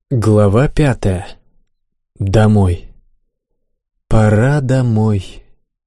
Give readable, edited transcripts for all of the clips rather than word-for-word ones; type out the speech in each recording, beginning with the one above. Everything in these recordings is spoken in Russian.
Глава 5. Домой. Пора домой.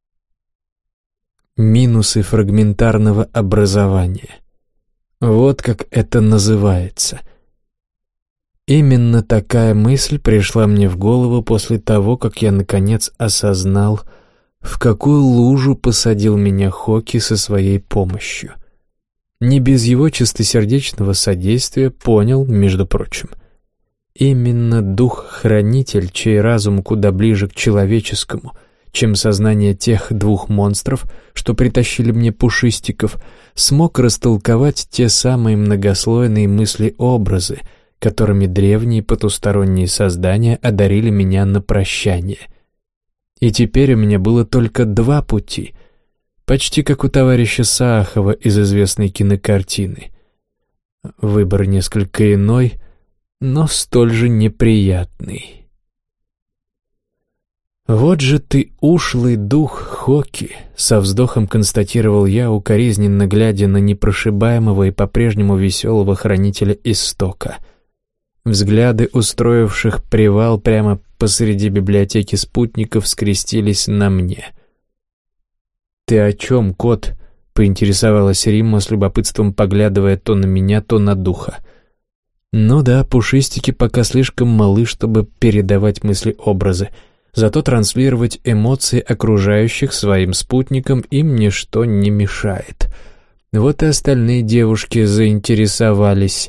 Минусы фрагментарного образования. Вот как это называется. Именно такая мысль пришла мне в голову после того, как я наконец осознал, в какую лужу посадил меня Хоки со своей помощью. Не без его чистосердечного содействия понял, между прочим. Именно дух-хранитель, чей разум куда ближе к человеческому, чем сознание тех двух монстров, что притащили мне пушистиков, смог растолковать те самые многослойные мысли-образы, которыми древние потусторонние создания одарили меня на прощание. И теперь у меня было только два пути, почти как у товарища Саахова из известной кинокартины. Выбор несколько иной, но столь же неприятный. «Вот же ты ушлый дух, Хоки», — со вздохом констатировал я, укоризненно глядя на непрошибаемого и по-прежнему веселого хранителя истока. Взгляды устроивших привал прямо посреди библиотеки спутников скрестились на мне. «Ты о чем, кот?» — поинтересовалась Римма с любопытством, поглядывая то на меня, то на духа. Ну да, пушистики пока слишком малы, чтобы передавать мысли-образы, зато транслировать эмоции окружающих своим спутникам им ничто не мешает. Вот и остальные девушки заинтересовались.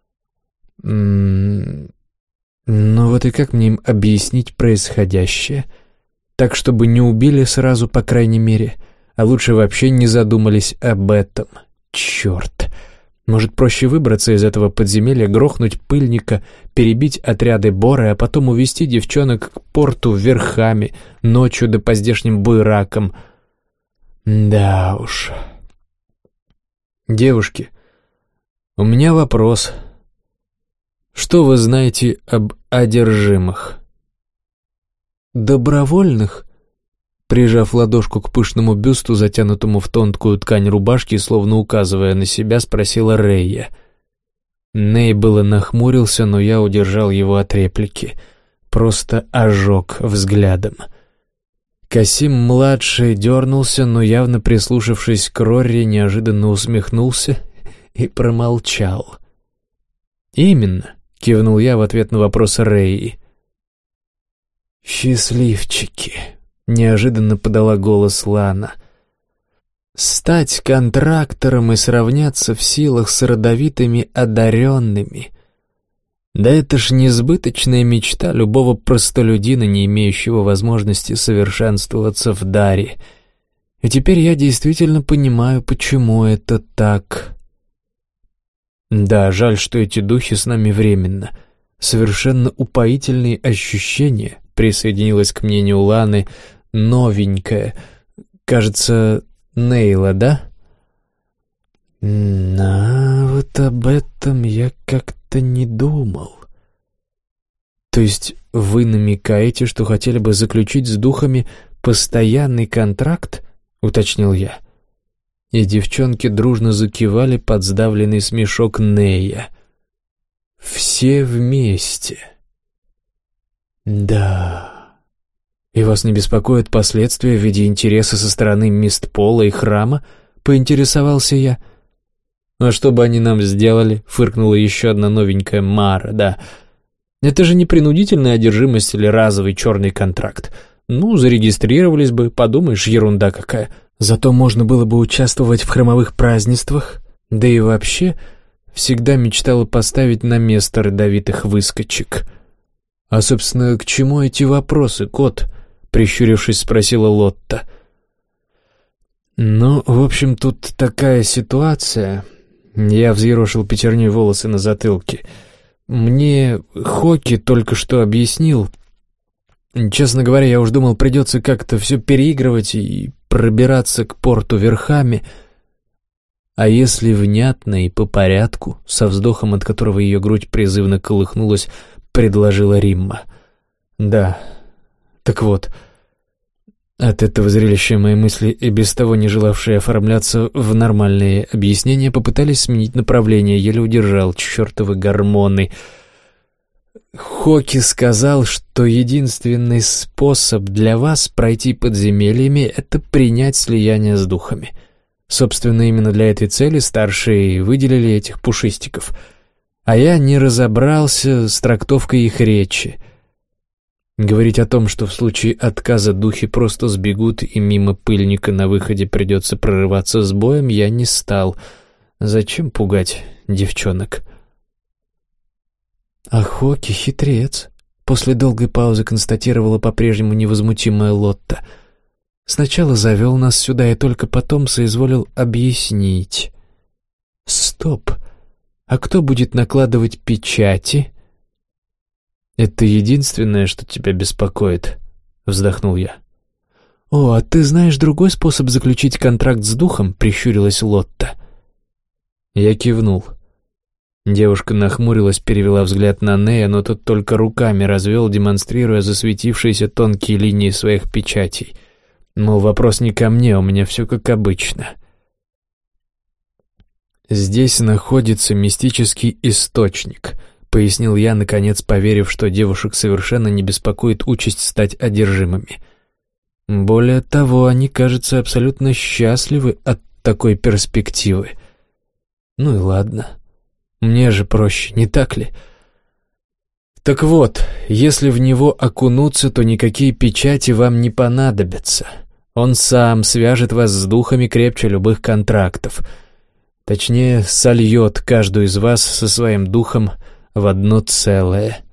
Ну вот и как мне им объяснить происходящее? Так, чтобы не убили сразу, по крайней мере, а лучше вообще не задумались об этом. Черт! Может, проще выбраться из этого подземелья, грохнуть пыльника, перебить отряды Боры, а потом увести девчонок к порту верхами, ночью да по здешним буеракам. Да уж. Девушки, у меня вопрос. Что вы знаете об одержимых? Добровольных? Прижав ладошку к пышному бюсту, затянутому в тонкую ткань рубашки, словно указывая на себя, спросила Рейя. Ней было нахмурился, но я удержал его от реплики. Просто ожег взглядом. Касим-младший дернулся, но, явно прислушавшись к Рорри, неожиданно усмехнулся и промолчал. «Именно», — кивнул я в ответ на вопрос Рейи. «Счастливчики», — неожиданно подала голос Лана. «Стать контрактором и сравняться в силах с родовитыми одаренными. Да это ж несбыточная мечта любого простолюдина, не имеющего возможности совершенствоваться в даре. И теперь я действительно понимаю, почему это так. Да, жаль, что эти духи с нами временно. Совершенно упоительные ощущения», — присоединилась к мнению Ланы новенькая. Кажется, Нейла, да? Вот об этом я как-то не думал. То есть вы намекаете, что хотели бы заключить с духами постоянный контракт? Уточнил я. И девчонки дружно закивали под сдавленный смешок Нея. Все вместе. Да. И вас не беспокоят последствия в виде интереса со стороны Мистпола и храма? Поинтересовался я. А что бы они нам сделали? Фыркнула еще одна новенькая Мара, да. Это же не принудительная одержимость или разовый черный контракт. Ну, зарегистрировались бы, подумаешь, ерунда какая. Зато можно было бы участвовать в храмовых празднествах. Да и вообще, всегда мечтала поставить на место родовитых выскочек. «А, собственно, к чему эти вопросы, кот?» — прищурившись, спросила Лотта. «Ну, в общем, тут такая ситуация...» Я взъерошил пятерней волосы на затылке. «Мне Хоки только что объяснил. Честно говоря, я уж думал, придется как-то все переигрывать и пробираться к порту верхами. А если внятно и по порядку?» — со вздохом, от которого ее грудь призывно колыхнулась, предложила Римма. «Да, так вот...» От этого зрелища мои мысли, и без того не желавшие оформляться в нормальные объяснения, попытались сменить направление, еле удержал чертовы гормоны. Хоки сказал, что единственный способ для вас пройти подземельями — это принять слияние с духами. Собственно, именно для этой цели старшие выделили этих пушистиков. А я не разобрался с трактовкой их речи. Говорить о том, что в случае отказа духи просто сбегут и мимо пыльника на выходе придется прорываться с боем, я не стал. Зачем пугать девчонок? «А Хоки хитрец», — после долгой паузы констатировала по-прежнему невозмутимая Лотта. «Сначала завел нас сюда и только потом соизволил объяснить». «Стоп! А кто будет накладывать печати?» «Это единственное, что тебя беспокоит», — вздохнул я. «О, а ты знаешь другой способ заключить контракт с духом?» — прищурилась Лотта. Я кивнул. Девушка нахмурилась, перевела взгляд на Нея, но тот только руками развел, демонстрируя засветившиеся тонкие линии своих печатей. Мол, вопрос не ко мне, у меня все как обычно. «Здесь находится мистический источник», — пояснил я, наконец поверив, что девушек совершенно не беспокоит участь стать одержимыми. Более того, они, кажется, абсолютно счастливы от такой перспективы. Ну и ладно. Мне же проще, не так ли? Так вот, если в него окунуться, то никакие печати вам не понадобятся. Он сам свяжет вас с духами крепче любых контрактов. Точнее, сольет каждую из вас со своим духом в одно целое.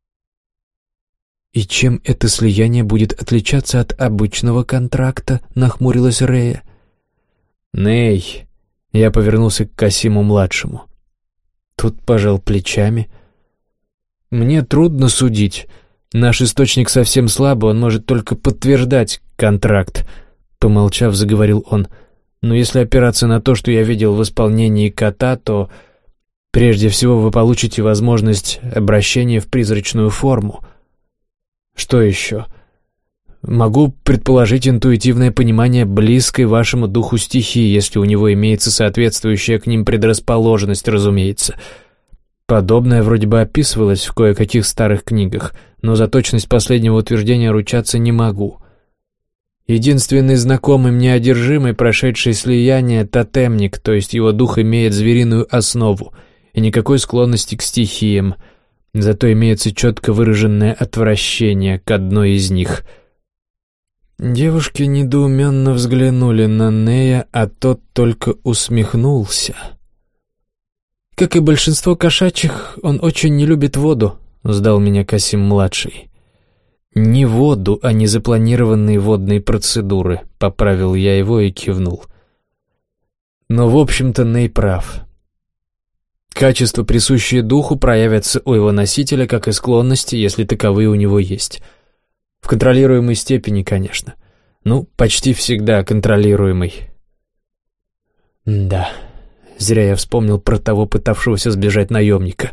«И чем это слияние будет отличаться от обычного контракта?» — нахмурилась Рея. «Ней», — я повернулся к Касиму-младшему. Тот пожал плечами. «Мне трудно судить. Наш источник совсем слабый, он может только подтверждать контракт», — помолчав, заговорил он. «Но если опираться на то, что я видел в исполнении кота, то прежде всего вы получите возможность обращения в призрачную форму. Что еще? Могу предположить интуитивное понимание близкой вашему духу стихии, если у него имеется соответствующая к ним предрасположенность, разумеется. Подобное вроде бы описывалось в кое-каких старых книгах, но за точность последнего утверждения ручаться не могу. Единственный знакомый мне одержимый, прошедший слияние, тотемник, то есть его дух имеет звериную основу и никакой склонности к стихиям, зато имеется четко выраженное отвращение к одной из них». Девушки недоуменно взглянули на Нея, а тот только усмехнулся. «Как и большинство кошачьих, он очень не любит воду», — сдал меня Касим-младший. «Не воду, а незапланированные водные процедуры», — поправил я его и кивнул. Но, в общем-то, Ней прав. Качества, присущие духу, проявятся у его носителя, как и склонности, если таковые у него есть. В контролируемой степени, конечно. Ну, почти всегда контролируемой. Да, зря я вспомнил про того пытавшегося сбежать наемника.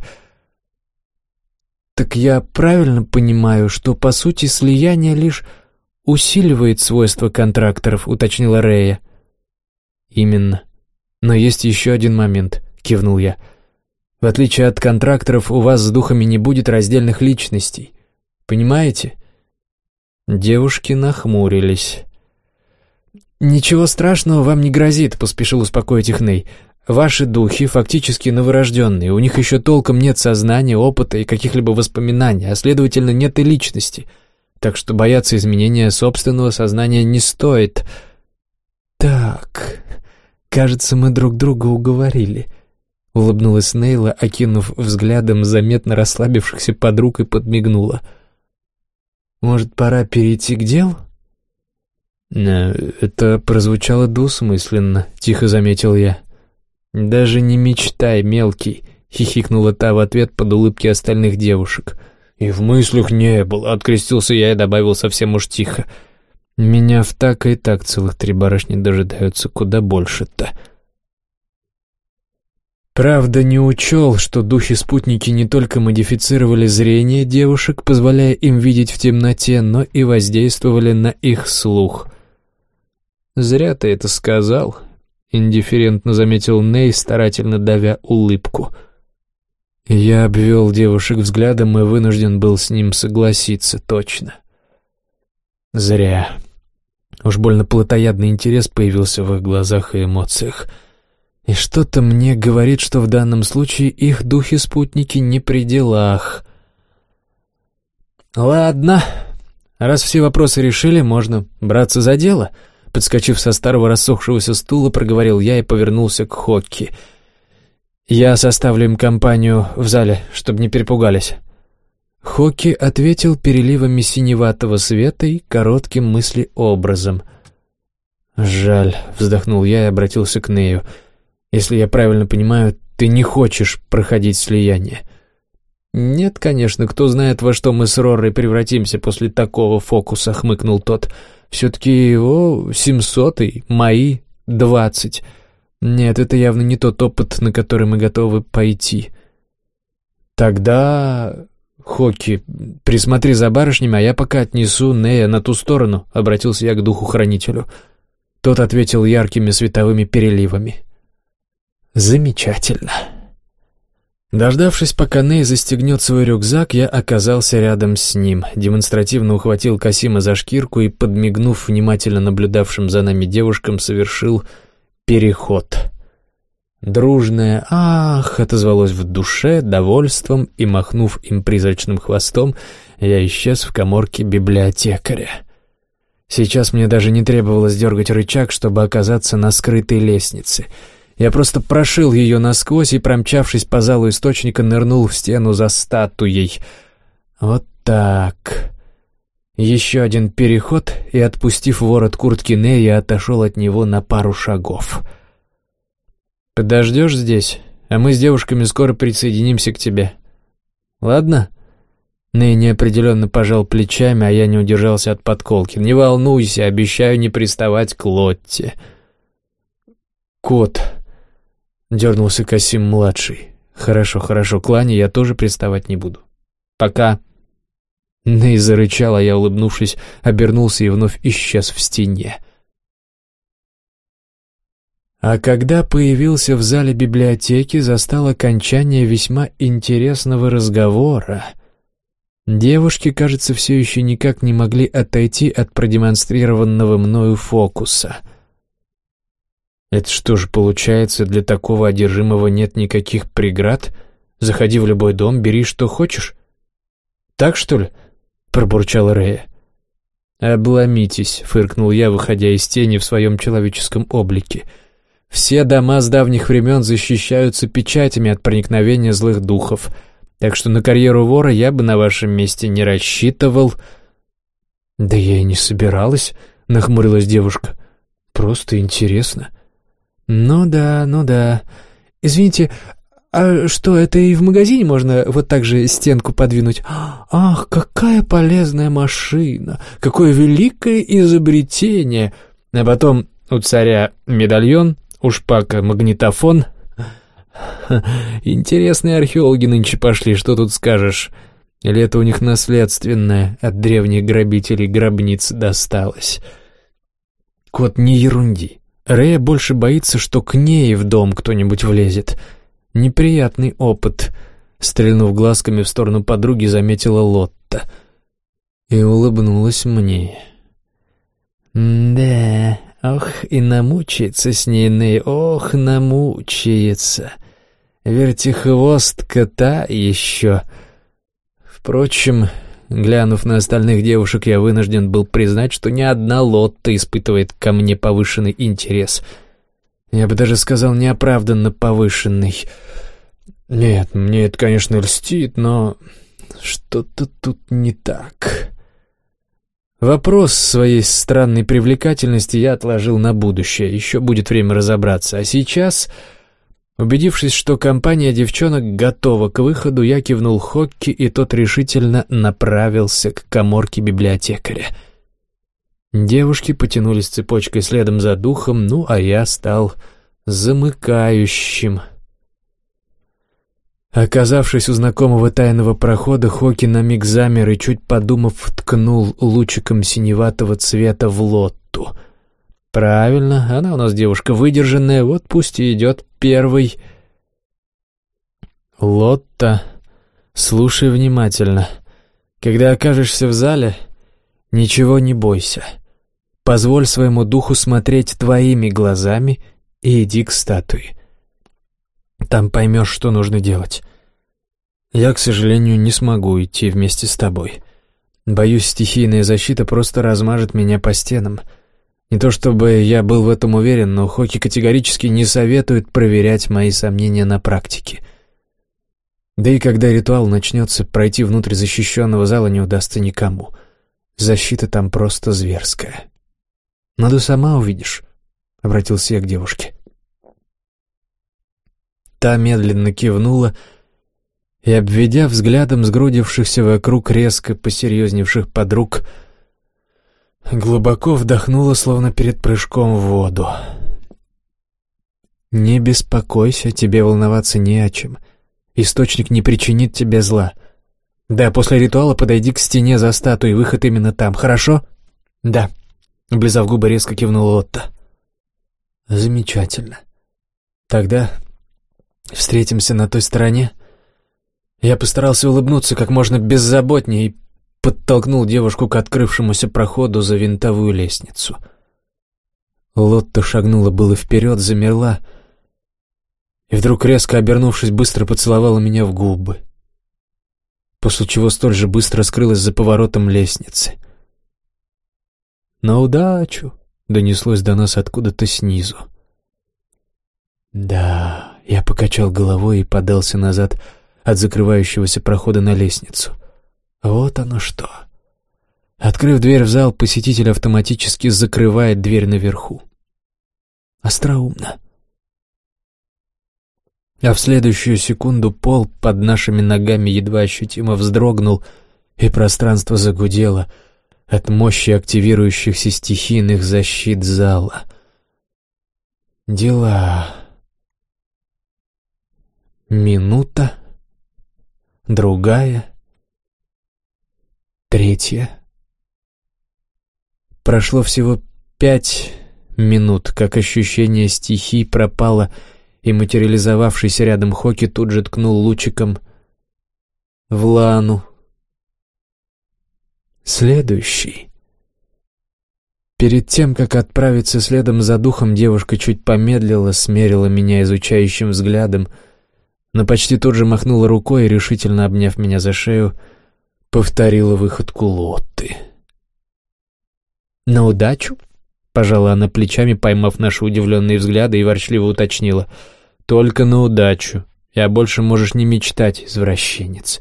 «Так я правильно понимаю, что, по сути, слияние лишь усиливает свойства контракторов», — уточнила Рея. «Именно. Но есть еще один момент», — кивнул я. «В отличие от контракторов, у вас с духами не будет раздельных личностей. Понимаете?» Девушки нахмурились. «Ничего страшного вам не грозит», — поспешил успокоить их Ней. «Ваши духи фактически новорожденные, у них еще толком нет сознания, опыта и каких-либо воспоминаний, а следовательно нет и личности. Так что бояться изменения собственного сознания не стоит». «Так, кажется, мы друг друга уговорили», — улыбнулась Нейла, окинув взглядом заметно расслабившихся подруг и подмигнула. «Может, пора перейти к делу?» «Это прозвучало двусмысленно», — тихо заметил я. «Даже не мечтай, мелкий», — хихикнула та в ответ под улыбки остальных девушек. «И в мыслях не было», — открестился я и добавил совсем уж тихо. «Меня в так и так целых 3 барышни дожидаются, куда больше-то». Правда, не учел, что духи-спутники не только модифицировали зрение девушек, позволяя им видеть в темноте, но и воздействовали на их слух. «Зря ты это сказал», — индифферентно заметил Ней, старательно давя улыбку. Я обвел девушек взглядом и вынужден был с ним согласиться, точно. Зря. Уж больно плотоядный интерес появился в их глазах и эмоциях. И что-то мне говорит, что в данном случае их духи-спутники не при делах. «Ладно, раз все вопросы решили, можно браться за дело», — подскочив со старого рассохшегося стула, проговорил я и повернулся к Хокки. «Я составлю им компанию в зале, чтобы не перепугались». Хокки ответил переливами синеватого света и коротким мыслеобразом. «Жаль», — вздохнул я и обратился к Нею. «Если я правильно понимаю, ты не хочешь проходить слияние?» «Нет, конечно, кто знает, во что мы с Ророй превратимся после такого фокуса», — хмыкнул тот. «Все-таки 700-й, мои 20. Нет, это явно не тот опыт, на который мы готовы пойти». «Тогда, Хокки, присмотри за барышнями, а я пока отнесу Нея на ту сторону», — обратился я к духу-хранителю. Тот ответил яркими световыми переливами. «Замечательно». Дождавшись, пока Ней застегнет свой рюкзак, я оказался рядом с ним, демонстративно ухватил Касима за шкирку и, подмигнув внимательно наблюдавшим за нами девушкам, совершил переход. Дружное «ах» отозвалось в душе довольством, и, махнув им призрачным хвостом, я исчез в каморке библиотекаря. Сейчас мне даже не требовалось дергать рычаг, чтобы оказаться на скрытой лестнице. Я просто прошил ее насквозь и, промчавшись по залу источника, нырнул в стену за статуей. Вот так. Еще один переход, и, отпустив ворот куртки Нея, отошел от него на пару шагов. «Подождешь здесь, а мы с девушками скоро присоединимся к тебе. Ладно?» Ней неопределенно пожал плечами, а я не удержался от подколки. «Не волнуйся, обещаю не приставать к Лотте». «Кот», — дернулся Касим-младший. «Хорошо, к Лане я тоже приставать не буду. Пока». Ней зарычал, а я, улыбнувшись, обернулся и вновь исчез в стене. А когда появился в зале библиотеки, застал окончание весьма интересного разговора. Девушки, кажется, все еще никак не могли отойти от продемонстрированного мною фокуса. Это что же получается, для такого одержимого нет никаких преград? Заходи в любой дом, бери что хочешь? Так, что ли? Пробурчал Рея. «Обломитесь», — фыркнул я, выходя из тени в своем человеческом облике. «Все дома с давних времен защищаются печатями от проникновения злых духов, так что на карьеру вора я бы на вашем месте не рассчитывал». «Да я и не собиралась», — нахмурилась девушка. «Просто интересно». «Ну да. Извините, а что, это и в магазине можно вот так же стенку подвинуть? Ах, какая полезная машина! Какое великое изобретение! А потом у царя медальон, у шпака магнитофон. Интересные археологи нынче пошли, что тут скажешь? Или это у них наследственное от древних грабителей гробниц досталось?» «Кот, не ерунди. Рея больше боится, что к ней в дом кто-нибудь влезет. Неприятный опыт», — стрельнув глазками в сторону подруги, заметила Лотта. И улыбнулась мне. «Да, ох, и намучается с ней Ней, ох, намучается. Вертихвостка та еще». Впрочем, глянув на остальных девушек, я вынужден был признать, что ни одна Лотта испытывает ко мне повышенный интерес. Я бы даже сказал, неоправданно повышенный. Нет, мне это, конечно, льстит, но что-то тут не так. Вопрос своей странной привлекательности я отложил на будущее, еще будет время разобраться. А сейчас, убедившись, что компания девчонок готова к выходу, я кивнул Хокки, и тот решительно направился к каморке библиотекаря. Девушки потянулись цепочкой следом за духом, ну а я стал замыкающим. Оказавшись у знакомого тайного прохода, Хокки на миг замер и, чуть подумав, ткнул лучиком синеватого цвета в Лотту. «Правильно, она у нас девушка выдержанная, вот пусть и идет первой». «Лотта, слушай внимательно. Когда окажешься в зале, ничего не бойся. Позволь своему духу смотреть твоими глазами и иди к статуе. Там поймешь, что нужно делать. Я, к сожалению, не смогу идти вместе с тобой. Боюсь, стихийная защита просто размажет меня по стенам. Не то чтобы я был в этом уверен, но Хоки категорически не советует проверять мои сомнения на практике. Да и когда ритуал начнется, пройти внутрь защищенного зала не удастся никому. Защита там просто зверская. Но ты сама увидишь», — обратился я к девушке. Та медленно кивнула и, обведя взглядом сгрудившихся вокруг резко посерьезневших подруг, глубоко вдохнула, словно перед прыжком в воду. «Не беспокойся, тебе волноваться не о чем. Источник не причинит тебе зла. Да, после ритуала подойди к стене за статуей, выход именно там, хорошо?» «Да», — облизав губы, резко кивнула Отто. «Замечательно. Тогда встретимся на той стороне». Я постарался улыбнуться как можно беззаботнее и подтолкнул девушку к открывшемуся проходу за винтовую лестницу. Лотта шагнула было вперед, замерла и вдруг, резко обернувшись, быстро поцеловала меня в губы, после чего столь же быстро скрылась за поворотом лестницы. «На удачу!» — донеслось до нас откуда-то снизу. «Да...» — я покачал головой и подался назад от закрывающегося прохода на лестницу. Вот оно что. Открыв дверь в зал, посетитель автоматически закрывает дверь наверху. Остроумно. А в следующую секунду пол под нашими ногами едва ощутимо вздрогнул, и пространство загудело от мощи активирующихся стихийных защит зала. Дела. Минута. Другая. Третья. Прошло всего 5 минут, как ощущение стихий пропало, и материализовавшийся рядом Хоки тут же ткнул лучиком в Лану. Следующий. Перед тем, как отправиться следом за духом, девушка чуть помедлила, смерила меня изучающим взглядом, но почти тут же махнула рукой и, решительно обняв меня за шею, повторила выходку Лотты. «На удачу?» — пожала она плечами, поймав наши удивленные взгляды, и ворчливо уточнила. «Только на удачу. А больше можешь не мечтать, извращенец».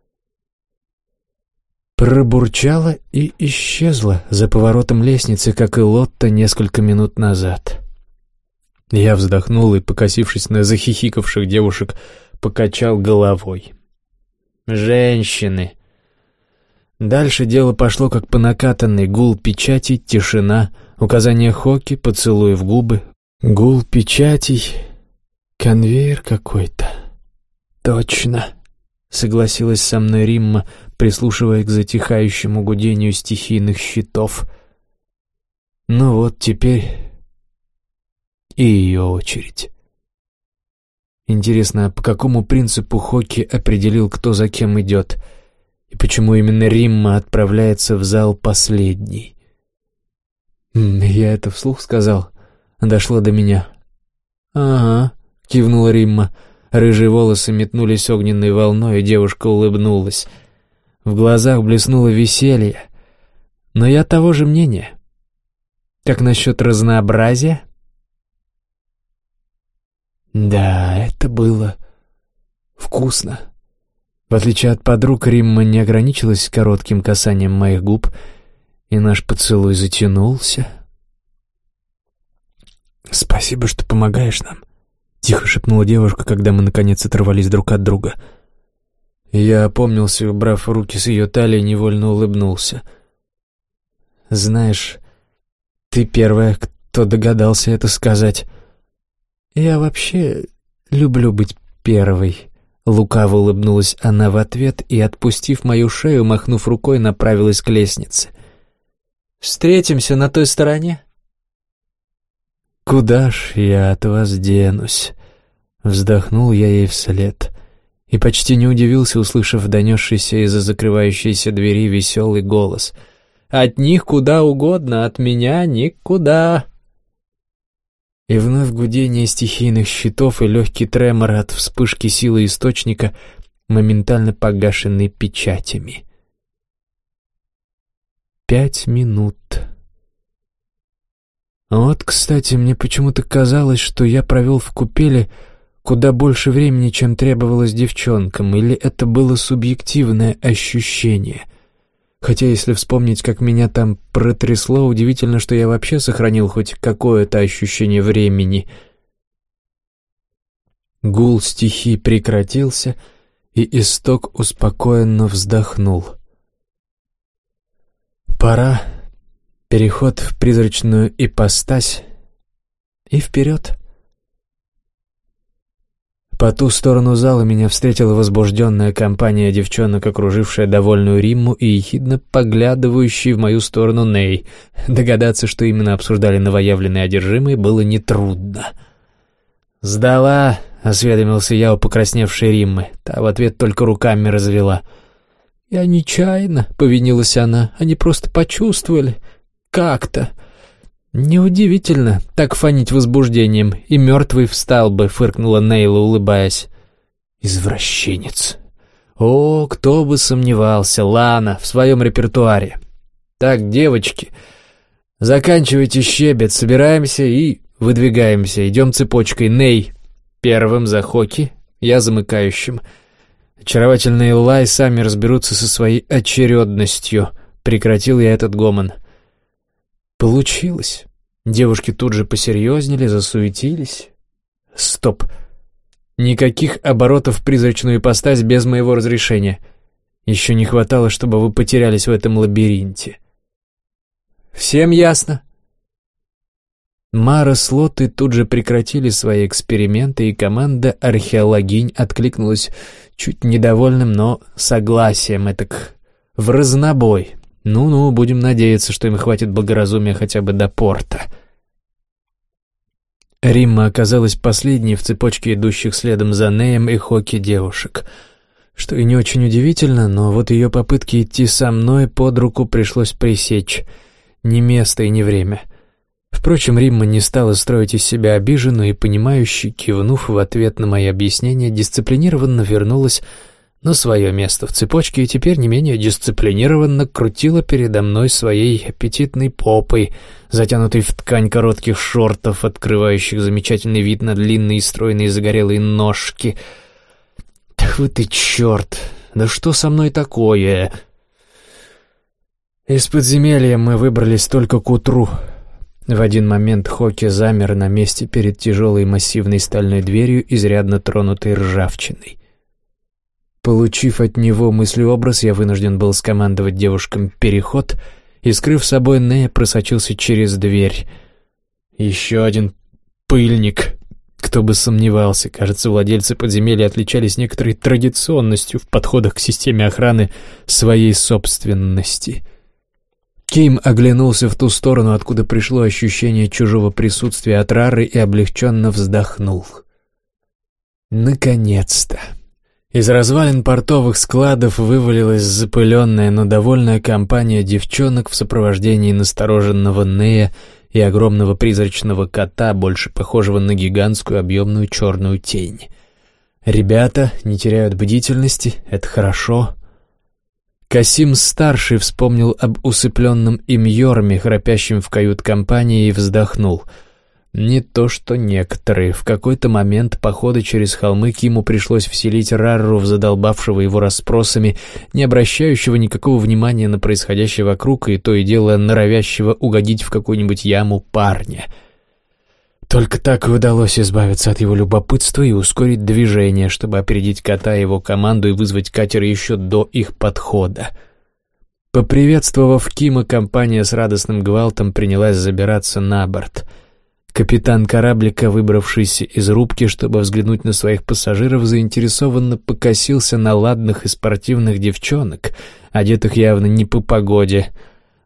Пробурчала и исчезла за поворотом лестницы, как и Лотта несколько минут назад. Я вздохнул и, покосившись на захихикавших девушек, покачал головой. «Женщины!» Дальше дело пошло как по накатанной: гул печатей, тишина, указания Хоки, поцелуи в губы. Гул печатей, конвейер какой-то. «Точно», — согласилась со мной Римма, прислушиваясь к затихающему гудению стихийных щитов. Ну вот теперь и ее очередь. Интересно, а по какому принципу Хоки определил, кто за кем идет? И почему именно Римма отправляется в зал последней? Я это вслух сказал. Дошло до меня. «Ага», — кивнула Римма. Рыжие волосы метнулись огненной волной, и девушка улыбнулась. В глазах блеснуло веселье. Но я того же мнения. Как насчет разнообразия? Да, это было вкусно. В отличие от подруг, Римма не ограничилась коротким касанием моих губ, и наш поцелуй затянулся. «Спасибо, что помогаешь нам», — тихо шепнула девушка, когда мы наконец оторвались друг от друга. Я опомнился, убрав руки с ее талии, невольно улыбнулся. «Знаешь, ты первая, кто догадался это сказать. Я вообще люблю быть первой». Лукаво улыбнулась она в ответ и, отпустив мою шею, махнув рукой, направилась к лестнице. «Встретимся на той стороне?» «Куда ж я от вас денусь?» Вздохнул я ей вслед и почти не удивился, услышав донесшийся из-за закрывающейся двери веселый голос. «От них куда угодно, от меня никуда!» И вновь гудение стихийных щитов и легкий тремор от вспышки силы источника, моментально погашенный печатями. 5 минут. Вот, кстати, мне почему-то казалось, что я провел в купели куда больше времени, чем требовалось девчонкам, или это было субъективное ощущение. Хотя, если вспомнить, как меня там протрясло, удивительно, что я вообще сохранил хоть какое-то ощущение времени. Гул стихий прекратился, и исток успокоенно вздохнул. Пора. Переход в призрачную ипостась и вперед. По ту сторону зала меня встретила возбужденная компания девчонок, окружившая довольную Римму и ехидно поглядывающий в мою сторону Ней. Догадаться, что именно обсуждали новоявленные одержимые, было нетрудно. «Сдала», — осведомился я у покрасневшей Риммы. Та в ответ только руками развела. «Я нечаянно», — повинилась она, — «они просто почувствовали. Как-то. Неудивительно так фонить возбуждением, и мертвый встал бы», — фыркнула Нейла, улыбаясь. «Извращенец». О, кто бы сомневался, Лана в своем репертуаре. «Так, девочки, заканчивайте щебет, собираемся и выдвигаемся. Идем цепочкой. Ней первым за Хоки, я замыкающим. Очаровательные Лай сами разберутся со своей очередностью». Прекратил я этот гомон. Получилось. Девушки тут же посерьезнели, засуетились. Стоп. Никаких оборотов в призрачную ипостась без моего разрешения. Еще не хватало, чтобы вы потерялись в этом лабиринте. Всем ясно? Мара с Лотой тут же прекратили свои эксперименты, и команда археологинь откликнулась чуть недовольным, но согласием, этак в разнобой. Ну-ну, будем надеяться, что им хватит благоразумия хотя бы до порта. Римма оказалась последней в цепочке идущих следом за Неем и Хоки девушек. Что и не очень удивительно, но вот ее попытки идти со мной под руку пришлось пресечь. Ни место и ни время. Впрочем, Римма не стала строить из себя обиженную и, понимающе кивнув в ответ на мои объяснения, дисциплинированно вернулась на свое место в цепочке и теперь не менее дисциплинированно крутила передо мной своей аппетитной попой, затянутой в ткань коротких шортов, открывающих замечательный вид на длинные стройные загорелые ножки. «Так вы ты черт! Да что со мной такое?» Из подземелья мы выбрались только к утру. В один момент Хоки замер на месте перед тяжелой массивной стальной дверью, изрядно тронутой ржавчиной. Получив от него мыслеобраз, я вынужден был скомандовать девушкам переход, и, скрыв собой Нея, просочился через дверь. Еще один пыльник. Кто бы сомневался, кажется, владельцы подземелья отличались некоторой традиционностью в подходах к системе охраны своей собственности. Ким оглянулся в ту сторону, откуда пришло ощущение чужого присутствия от Рары, и облегченно вздохнул. Наконец-то! Из развалин портовых складов вывалилась запыленная, но довольная компания девчонок в сопровождении настороженного Нея и огромного призрачного кота, больше похожего на гигантскую объемную черную тень. Ребята не теряют бдительности, это хорошо. Касим-старший вспомнил об усыпленном им Йорме, храпящем в кают-компании, и вздохнул. Не то что некоторые. В какой-то момент похода через холмы Киму пришлось вселить Рарру в задолбавшего его расспросами, не обращающего никакого внимания на происходящее вокруг и то и дело норовящего угодить в какую-нибудь яму парня. Только так и удалось избавиться от его любопытства и ускорить движение, чтобы опередить кота и его команду и вызвать катер еще до их подхода. Поприветствовав Кима, компания с радостным гвалтом принялась забираться на борт. Капитан кораблика, выбравшийся из рубки, чтобы взглянуть на своих пассажиров, заинтересованно покосился на ладных и спортивных девчонок, одетых явно не по погоде.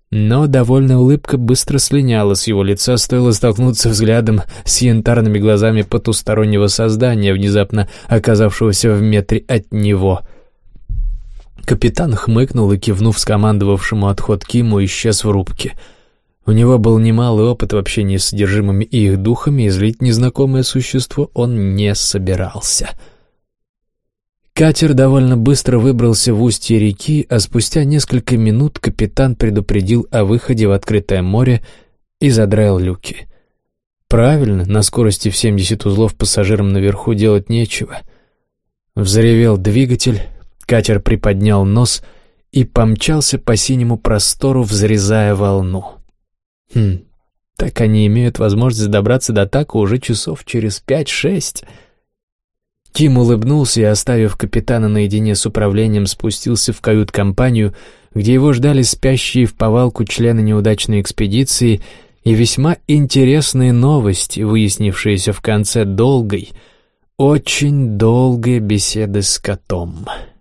Но довольная улыбка быстро слиняла с его лица, стоило столкнуться взглядом с янтарными глазами потустороннего создания, внезапно оказавшегося в метре от него. Капитан хмыкнул и, кивнув скомандовавшему отход Киму, исчез в рубке. У него был немалый опыт в общении с содержимыми и их духами, и злить незнакомое существо он не собирался. Катер довольно быстро выбрался в устье реки, а спустя несколько минут капитан предупредил о выходе в открытое море и задраил люки. Правильно, на скорости в 70 узлов пассажирам наверху делать нечего. Взревел двигатель, катер приподнял нос и помчался по синему простору, взрезая волну. Так они имеют возможность добраться до Тако уже часов через 5-6. Ким улыбнулся и, оставив капитана наедине с управлением, спустился в кают-компанию, где его ждали спящие в повалку члены неудачной экспедиции и весьма интересные новости, выяснившиеся в конце долгой, очень долгой беседы с котом.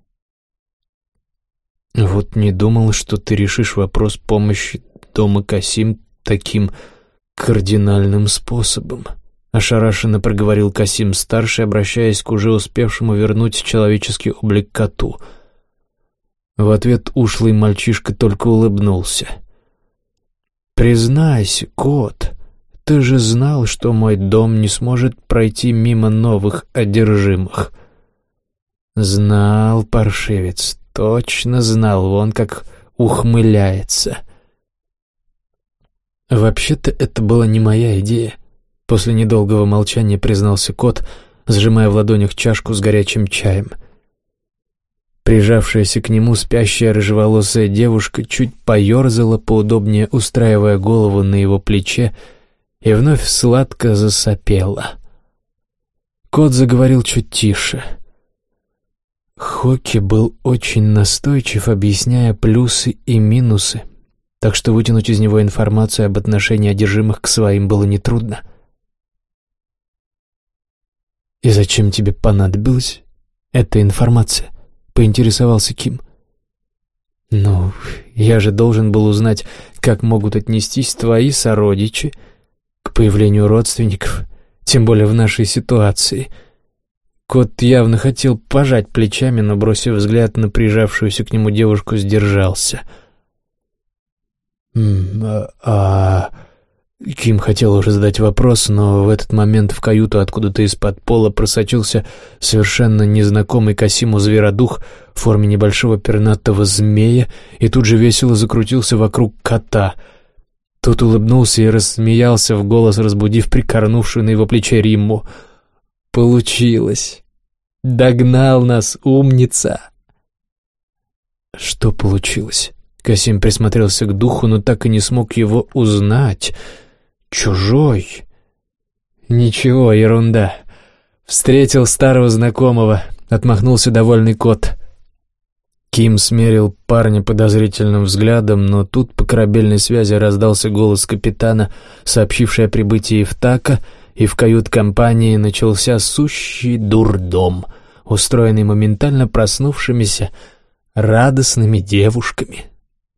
«Вот не думал, что ты решишь вопрос помощи дома Касим таким кардинальным способом», — ошарашенно проговорил Касим-старший, обращаясь к уже успевшему вернуть человеческий облик коту. В ответ ушлый мальчишка только улыбнулся. «Признайся, кот, ты же знал, что мой дом не сможет пройти мимо новых одержимых». «Знал, паршивец, точно знал, вон как ухмыляется». «Вообще-то это была не моя идея», — после недолгого молчания признался кот, сжимая в ладонях чашку с горячим чаем. Прижавшаяся к нему спящая рыжеволосая девушка чуть поерзала, поудобнее устраивая голову на его плече, и вновь сладко засопела. Кот заговорил чуть тише. Хоки был очень настойчив, объясняя плюсы и минусы, так что вытянуть из него информацию об отношении одержимых к своим было нетрудно. «И зачем тебе понадобилась эта информация?» — поинтересовался Ким. «Ну, я же должен был узнать, как могут отнестись твои сородичи к появлению родственников, тем более в нашей ситуации». Кот явно хотел пожать плечами, но, бросив взгляд на прижавшуюся к нему девушку, сдержался. Ким хотел уже задать вопрос, но в этот момент в каюту откуда-то из-под пола просочился совершенно незнакомый Касиму зверодух в форме небольшого пернатого змея и тут же весело закрутился вокруг кота. Тот улыбнулся и рассмеялся в голос, разбудив прикорнувшую на его плече Римму. «Получилось! Догнал нас, умница!» «Что получилось?» Касим присмотрелся к духу, но так и не смог его узнать. «Чужой?» «Ничего, ерунда. Встретил старого знакомого», — отмахнулся довольный кот. Ким смерил парня подозрительным взглядом, но тут по корабельной связи раздался голос капитана, сообщивший о прибытии в Тако, и в кают-компании начался сущий дурдом, устроенный моментально проснувшимися радостными девушками.